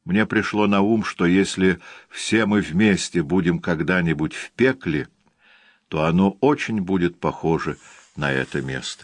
Мне пришло на ум, что если все мы вместе будем когда-нибудь в пекле, то оно очень будет похоже на это место.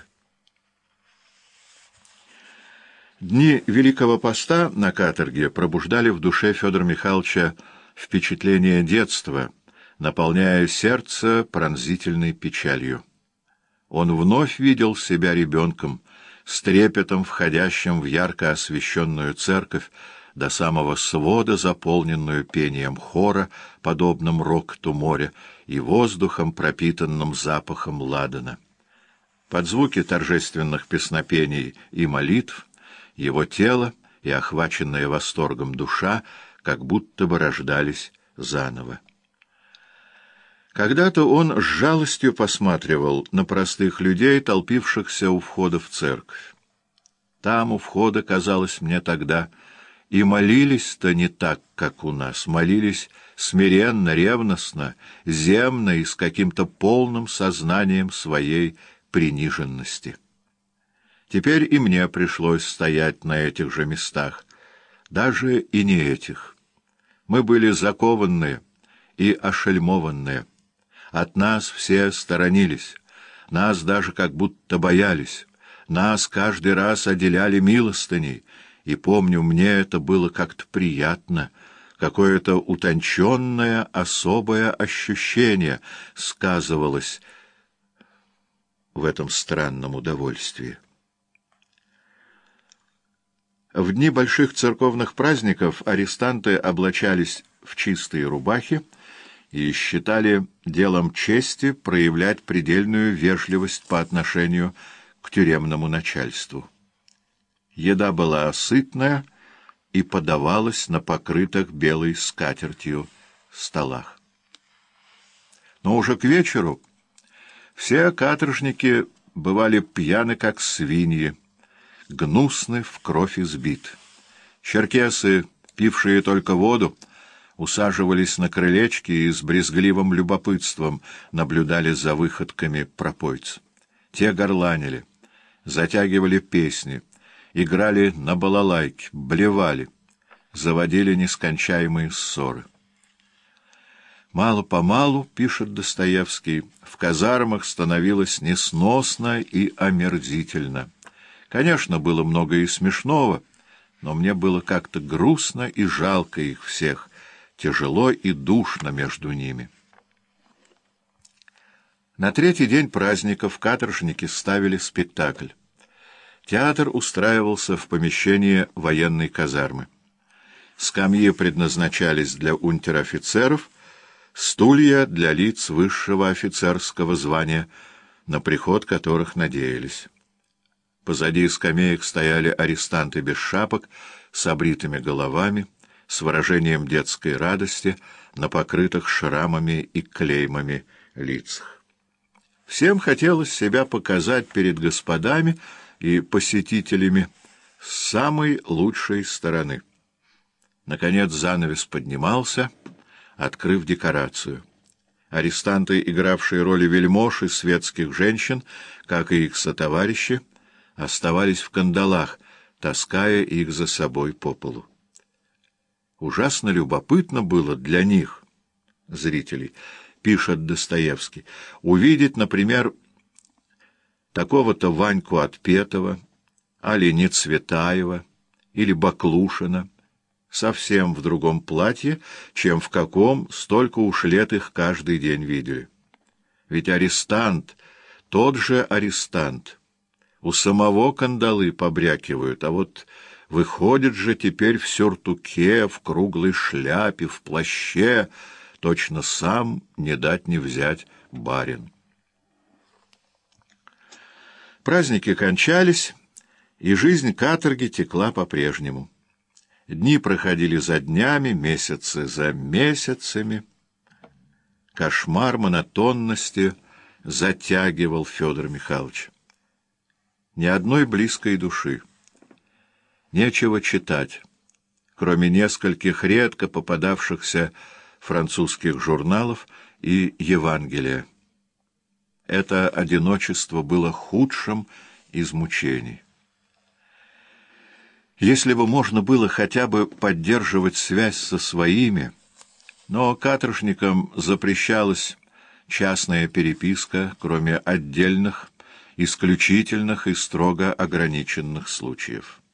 Дни Великого Поста на каторге пробуждали в душе Федора Михайловича впечатление детства, наполняя сердце пронзительной печалью. Он вновь видел себя ребенком, с трепетом входящим в ярко освещенную церковь, до самого свода, заполненную пением хора, подобным рокоту моря, и воздухом, пропитанным запахом ладана. Под звуки торжественных песнопений и молитв его тело и охваченная восторгом душа как будто бы рождались заново. Когда-то он с жалостью посматривал на простых людей, толпившихся у входа в церковь. Там, у входа, казалось мне тогда, и молились-то не так, как у нас, молились смиренно, ревностно, земно и с каким-то полным сознанием своей приниженности. Теперь и мне пришлось стоять на этих же местах, даже и не этих. Мы были закованные и ошельмованные. От нас все сторонились, нас даже как будто боялись, нас каждый раз отделяли милостыней, и, помню, мне это было как-то приятно, какое-то утонченное, особое ощущение сказывалось в этом странном удовольствии. В дни больших церковных праздников арестанты облачались в чистые рубахи и считали делом чести проявлять предельную вежливость по отношению к тюремному начальству. Еда была сытная и подавалась на покрытых белой скатертью столах. Но уже к вечеру все каторжники бывали пьяны, как свиньи, гнусны, в кровь избит. Черкесы, пившие только воду, усаживались на крылечки и с брезгливым любопытством наблюдали за выходками пропойц. Те горланили, затягивали песни, играли на балалайке, блевали, заводили нескончаемые ссоры. Мало-помалу, пишет Достоевский, в казармах становилось несносно и омерзительно. Конечно, было много и смешного, но мне было как-то грустно и жалко их всех, тяжело и душно между ними. На третий день праздников каторжники ставили спектакль. Театр устраивался в помещении военной казармы. Скамьи предназначались для унтер-офицеров, стулья для лиц высшего офицерского звания, на приход которых надеялись. Позади скамеек стояли арестанты без шапок, с обритыми головами, с выражением детской радости на покрытых шрамами и клеймами лицах. Всем хотелось себя показать перед господами и посетителями с самой лучшей стороны. Наконец занавес поднимался, открыв декорацию. Арестанты, игравшие роли вельмож и светских женщин, как и их сотоварищи, оставались в кандалах, таская их за собой по полу. Ужасно любопытно было для них, зрителей, пишет Достоевский, увидеть, например, такого-то Ваньку Отпетова, али Нецветаева или Баклушина, совсем в другом платье, чем в каком столько уж лет их каждый день видели. Ведь арестант, тот же арестант, у самого кандалы побрякивают, а вот выходит же теперь в сюртуке, в круглой шляпе, в плаще, точно сам не дать не взять барин. Праздники кончались, и жизнь каторги текла по-прежнему. Дни проходили за днями, месяцы за месяцами. Кошмар монотонности затягивал Федора Михайловича. Ни одной близкой души. Нечего читать, кроме нескольких редко попадавшихся французских журналов и Евангелия. Это одиночество было худшим из мучений. Если бы можно было хотя бы поддерживать связь со своими, но каторжникам запрещалась частная переписка, кроме отдельных, исключительных и строго ограниченных случаев.